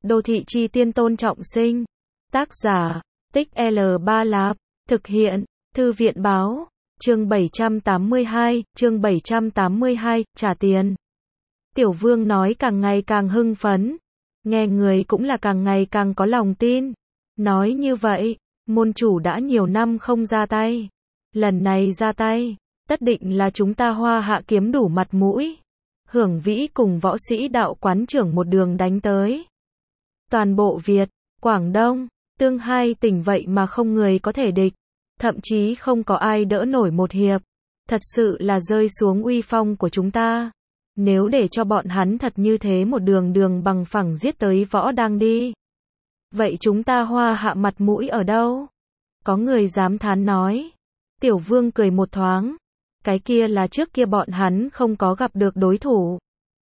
Đô thị chi tiên Tôn Trọng Sinh. Tác giả, Tích L3 Lạp. Thực hiện, Thư viện báo. Chương 782, chương 782, trả tiền. Tiểu Vương nói càng ngày càng hưng phấn. Nghe người cũng là càng ngày càng có lòng tin. Nói như vậy, môn chủ đã nhiều năm không ra tay. Lần này ra tay, tất định là chúng ta Hoa Hạ kiếm đủ mặt mũi. Hưởng Vĩ cùng võ sĩ đạo quán trưởng một đường đánh tới. Toàn bộ Việt, Quảng Đông, Tương hai tỉnh vậy mà không người có thể địch. Thậm chí không có ai đỡ nổi một hiệp. Thật sự là rơi xuống uy phong của chúng ta. Nếu để cho bọn hắn thật như thế một đường bằng phẳng giết tới võ đang đi. Vậy chúng ta Hoa Hạ mặt mũi ở đâu? Có người dám thán nói. Tiểu Vương cười một thoáng. Cái kia là trước kia bọn hắn không có gặp được đối thủ.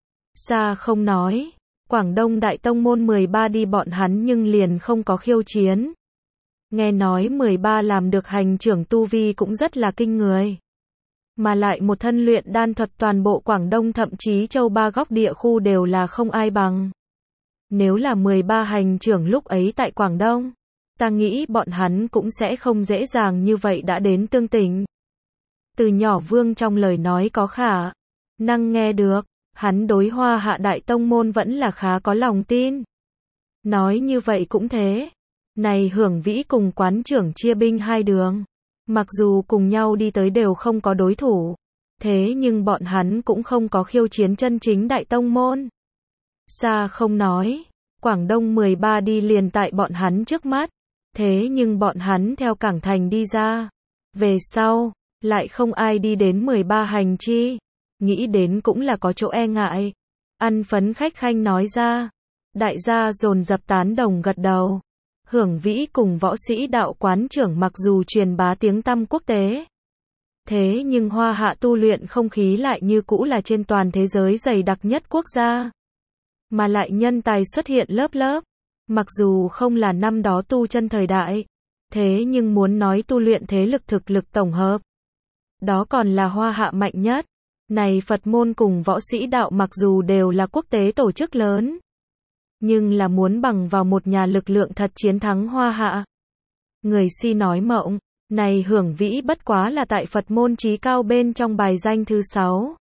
Xa không nói. Quảng Đông Đại Tông Môn 13 đi bọn hắn nhưng liền không có khiêu chiến. Nghe nói 13 làm được hành trưởng tu vi cũng rất là kinh người. Mà lại một thân luyện đan thuật toàn bộ Quảng Đông thậm chí châu ba góc địa khu đều là không ai bằng. Nếu là 13 hành trưởng lúc ấy tại Quảng Đông, ta nghĩ bọn hắn cũng sẽ không dễ dàng như vậy đã đến Tương Tỉnh. Từ Nhỏ Vương trong lời nói có khả năng nghe được, hắn đối Hoa Hạ Đại Tông Môn vẫn là khá có lòng tin. Nói như vậy cũng thế. Này Hưởng Vĩ cùng quán trưởng chia binh hai đường. Mặc dù cùng nhau đi tới đều không có đối thủ. Thế nhưng bọn hắn cũng không có khiêu chiến chân chính Đại Tông Môn. Xa không nói. Quảng Đông 13 đi liền tại bọn hắn trước mắt. Thế nhưng bọn hắn theo cảng thành đi ra. Về sau, lại không ai đi đến 13 hành chi. Nghĩ đến cũng là có chỗ e ngại. Ăn phấn khách khanh nói ra. Đại gia dồn dập tán đồng gật đầu. Hưởng Vĩ cùng võ sĩ đạo quán trưởng mặc dù truyền bá tiếng tăm quốc tế. Thế nhưng Hoa Hạ tu luyện không khí lại như cũ là trên toàn thế giới dày đặc nhất quốc gia. Mà lại nhân tài xuất hiện lớp lớp. Mặc dù không là năm đó tu chân thời đại. Thế nhưng muốn nói tu luyện thế lực thực lực tổng hợp. Đó còn là Hoa Hạ mạnh nhất. Này Phật môn cùng võ sĩ đạo mặc dù đều là quốc tế tổ chức lớn. Nhưng là muốn bằng vào một nhà lực lượng thật chiến thắng Hoa Hạ. Người si nói mộng, này Hưởng Vĩ bất quá là tại Phật môn trí cao bên trong bài danh thứ 6.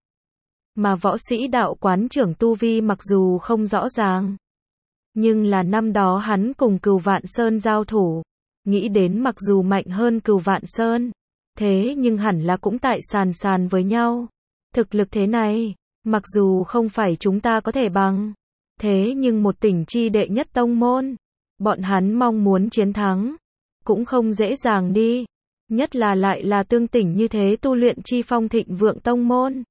Mà võ sĩ đạo quán trưởng tu vi mặc dù không rõ ràng. Nhưng là năm đó hắn cùng Cửu Vạn Sơn giao thủ. Nghĩ đến mặc dù mạnh hơn Cửu Vạn Sơn. Thế nhưng hẳn là cũng tại sàn với nhau. Thực lực thế này, mặc dù không phải chúng ta có thể bằng. Thế nhưng một tỉnh chi đệ nhất tông môn, bọn hắn mong muốn chiến thắng, cũng không dễ dàng đi. Nhất là lại là Tương Tỉnh như thế tu luyện chi phong thịnh vượng tông môn.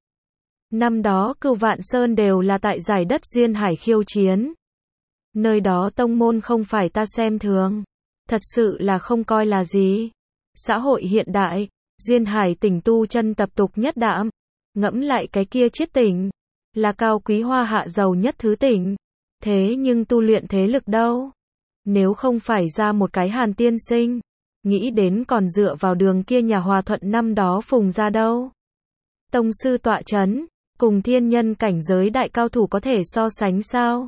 Năm đó Cửu Vạn Sơn đều là tại giải đất Duyên Hải khiêu chiến. Nơi đó tông môn không phải ta xem thường. Thật sự là không coi là gì. Xã hội hiện đại, Duyên Hải tỉnh tu chân tập tục nhất đạm. Ngẫm lại cái kia Chiết tỉnh. Là cao quý Hoa Hạ giàu nhất thứ tỉnh. Thế nhưng tu luyện thế lực đâu? Nếu không phải ra một cái Hàn Tiên Sinh. Nghĩ đến còn dựa vào đường kia nhà Hòa Thuận năm đó phùng ra đâu. Tông sư tọa chấn. Cùng thiên nhân cảnh giới đại cao thủ có thể so sánh sao?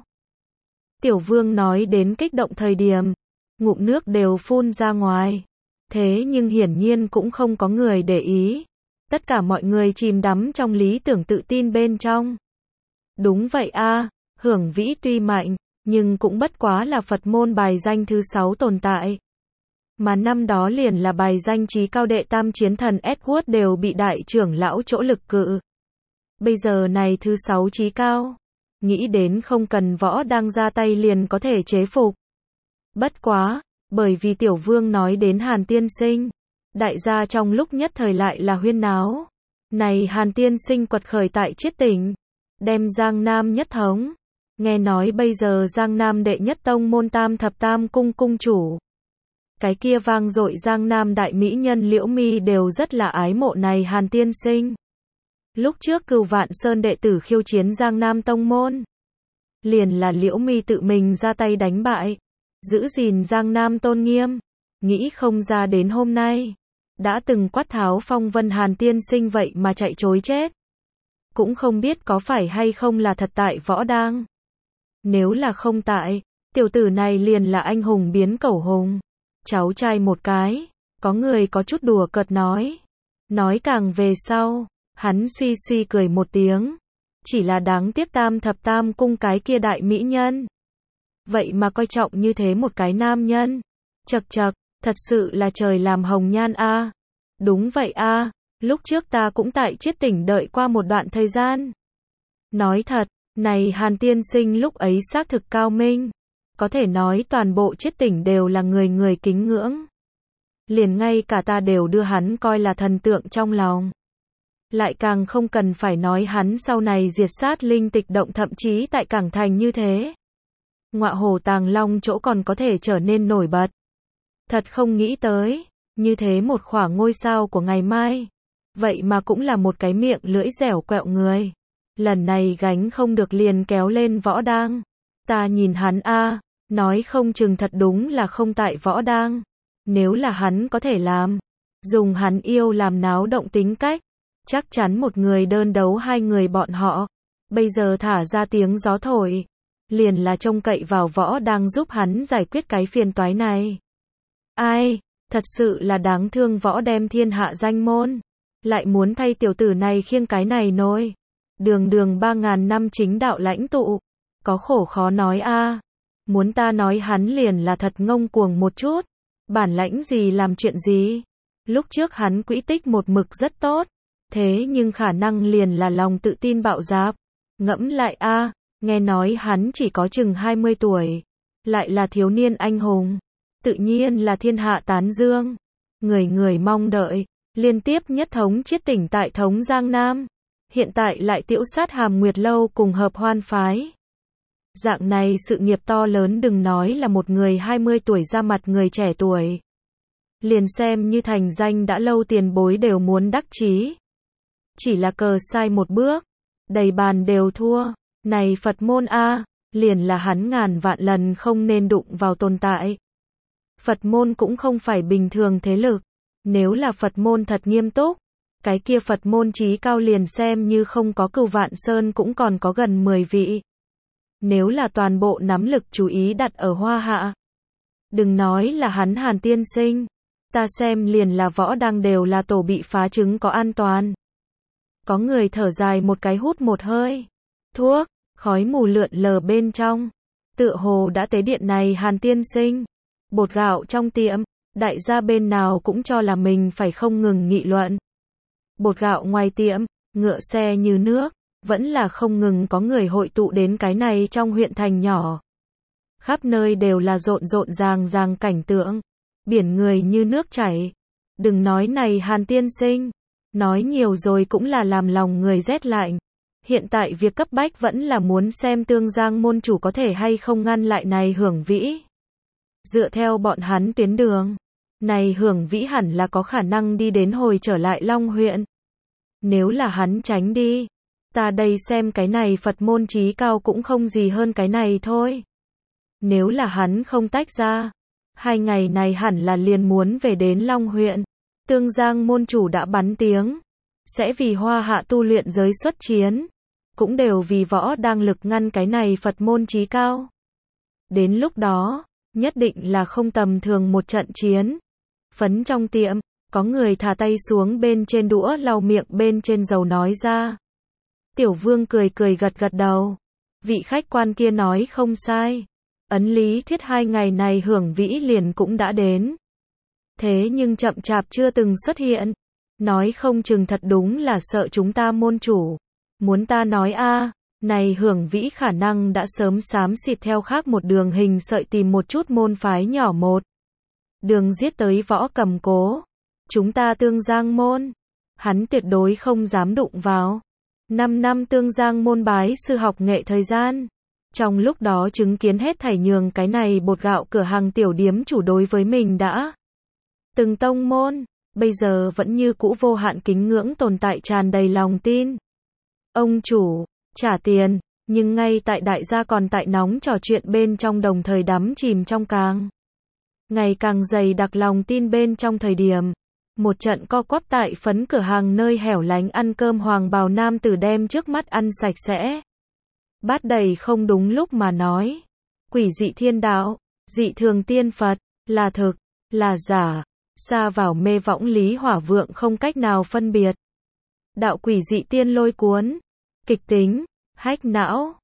Tiểu Vương nói đến kích động thời điểm. Ngụm nước đều phun ra ngoài. Thế nhưng hiển nhiên cũng không có người để ý. Tất cả mọi người chìm đắm trong lý tưởng tự tin bên trong. Đúng vậy a, Hưởng Vĩ tuy mạnh, nhưng cũng bất quá là Phật môn bài danh thứ 6 tồn tại. Mà năm đó liền là bài danh trí cao đệ tam chiến thần Edward đều bị đại trưởng lão chỗ lực cự. Bây giờ này thứ 6 trí cao. Nghĩ đến không cần võ đang ra tay liền có thể chế phục. Bất quá, bởi vì Tiểu Vương nói đến Hàn Tiên Sinh. Đại gia trong lúc nhất thời lại là huyên náo. Này Hàn Tiên Sinh quật khởi tại Chiết tỉnh. Đem Giang Nam nhất thống. Nghe nói bây giờ Giang Nam đệ nhất tông môn Tam Thập Tam cung cung chủ. Cái kia vang dội Giang Nam đại mỹ nhân Liễu Mi đều rất là ái mộ này Hàn Tiên Sinh. Lúc trước Cửu Vạn Sơn đệ tử khiêu chiến Giang Nam tông môn. Liền là Liễu Mi tự mình ra tay đánh bại. Giữ gìn Giang Nam tôn nghiêm. Nghĩ không ra đến hôm nay. Đã từng quát tháo phong vân Hàn Tiên Sinh vậy mà chạy chối chết. Cũng không biết có phải hay không là thật tại võ đang. Nếu là không tại, Tiểu tử này liền là anh hùng biến cẩu hùng. Cháu trai một cái. Có người có chút đùa cợt nói. Nói càng về sau, hắn suy suy cười một tiếng. Chỉ là đáng tiếc Tam Thập Tam Cung cái kia đại mỹ nhân. Vậy mà coi trọng như thế một cái nam nhân. Chậc chậc, thật sự là trời làm hồng nhan a. Đúng vậy a, lúc trước ta cũng tại Chiết Tỉnh đợi qua một đoạn thời gian. Nói thật, này Hàn tiên sinh lúc ấy xác thực cao minh. Có thể nói toàn bộ Chiết Tỉnh đều là người người kính ngưỡng. Liền ngay cả ta đều đưa hắn coi là thần tượng trong lòng. Lại càng không cần phải nói hắn sau này diệt sát linh tịch động thậm chí tại Cảng Thành như thế. Ngọa Hổ Tàng Long chỗ còn có thể trở nên nổi bật. Thật không nghĩ tới, như thế một khỏa ngôi sao của ngày mai. Vậy mà cũng là một cái miệng lưỡi dẻo quẹo người. Lần này gánh không được liền kéo lên Võ Đang. Ta nhìn hắn a, nói không chừng thật đúng là không tại Võ Đang. Nếu là hắn có thể làm, dùng hắn yêu làm náo động tính cách, chắc chắn một người đơn đấu hai người bọn họ. Bây giờ thả ra tiếng gió thổi, liền là trông cậy vào Võ Đang giúp hắn giải quyết cái phiền toái này. Ai, thật sự là đáng thương Võ đem thiên hạ danh môn, lại muốn thay tiểu tử này khiêng cái này nôi. Đường đường 3.000 năm chính đạo lãnh tụ, có khổ khó nói a. Muốn ta nói hắn liền là thật ngông cuồng một chút, bản lãnh gì làm chuyện gì. Lúc trước hắn quỹ tích một mực rất tốt, thế nhưng khả năng liền là lòng tự tin bạo dạp. Ngẫm lại a, nghe nói hắn chỉ có chừng 20 tuổi, lại là thiếu niên anh hùng, tự nhiên là thiên hạ tán dương. Người người mong đợi, liên tiếp nhất thống Chiết Tỉnh tại thống Giang Nam, hiện tại lại tiễu sát Hàm Nguyệt Lâu cùng Hợp Hoan phái. Dạng này sự nghiệp to lớn đừng nói là một người 20 tuổi ra mặt người trẻ tuổi. Liền xem như thành danh đã lâu tiền bối đều muốn đắc chí. Chỉ là cờ sai một bước, đầy bàn đều thua. Này Phật môn a, liền là hắn ngàn vạn lần không nên đụng vào tồn tại. Phật môn cũng không phải bình thường thế lực. Nếu là Phật môn thật nghiêm túc, cái kia Phật môn chí cao liền xem như không có Cửu Vạn Sơn cũng còn có gần 10 vị. Nếu là toàn bộ nắm lực chú ý đặt ở Hoa Hạ, đừng nói là hắn Hàn tiên sinh, ta xem liền là Võ Đang đều là tổ bị phá trứng có an toàn. Có người thở dài một cái hút một hơi thuốc, khói mù lượn lờ bên trong, tựa hồ đã tế điện này Hàn tiên sinh. Bột gạo trong tiệm, đại gia bên nào cũng cho là mình phải không ngừng nghị luận. Bột gạo ngoài tiệm, ngựa xe như nước, vẫn là không ngừng có người hội tụ đến cái này trong huyện thành nhỏ. Khắp nơi đều là rộn rộn ràng ràng cảnh tượng, biển người như nước chảy. Đừng nói này Hàn tiên sinh, nói nhiều rồi cũng là làm lòng người rét lạnh. Hiện tại việc cấp bách vẫn là muốn xem Tương Giang môn chủ có thể hay không ngăn lại này Hưởng Vĩ. Dựa theo bọn hắn tuyến đường, này Hưởng Vĩ hẳn là có khả năng đi đến hồi trở lại Long huyện. Nếu là hắn tránh đi, ta đây xem cái này Phật môn chí cao cũng không gì hơn cái này thôi. Nếu là hắn không tách ra, 2 ngày này hẳn là liền muốn về đến Long huyện. Tương Giang môn chủ đã bắn tiếng, sẽ vì Hoa Hạ tu luyện giới xuất chiến, cũng đều vì Võ Đang lực ngăn cái này Phật môn chí cao. Đến lúc đó, nhất định là không tầm thường một trận chiến. Phấn trong tiệm, có người thả tay xuống bên trên đũa lau miệng bên trên dầu nói ra. Tiểu Vương cười cười gật gật đầu. Vị khách quan kia nói không sai. Ấn lý thuyết 2 ngày này Hưởng Vĩ liền cũng đã đến. Thế nhưng chậm chạp chưa từng xuất hiện. Nói không chừng thật đúng là sợ chúng ta môn chủ. Muốn ta nói a, này Hưởng Vĩ khả năng đã sớm xám xịt theo khác một đường hình sợi tìm một chút môn phái nhỏ một. Đường giết tới Võ Cầm Cố. Chúng ta Tương Giang môn. Hắn tuyệt đối không dám đụng vào. 5 năm Tương Giang môn bái sư học nghệ thời gian. Trong lúc đó chứng kiến hết thảy nhường cái này bột gạo cửa hàng tiểu điếm chủ đối với mình đã. Từng tông môn, bây giờ vẫn như cũ vô hạn kính ngưỡng tồn tại tràn đầy lòng tin. Ông chủ, trả tiền, nhưng ngay tại đại gia còn tại nóng trò chuyện bên trong đồng thời đắm chìm trong ngày càng dày đặc lòng tin bên trong thời điểm. Một trận co quắp tại phấn cửa hàng nơi hẻo lánh ăn cơm hoàng bào nam tử đem trước mắt ăn sạch sẽ. Bát đầy không đúng lúc mà nói. Quỷ dị thiên đạo, dị thường tiên Phật, là thực, là giả, sa vào mê võng lý hỏa vượng không cách nào phân biệt. Đạo quỷ dị tiên lôi cuốn, kịch tính, hách não,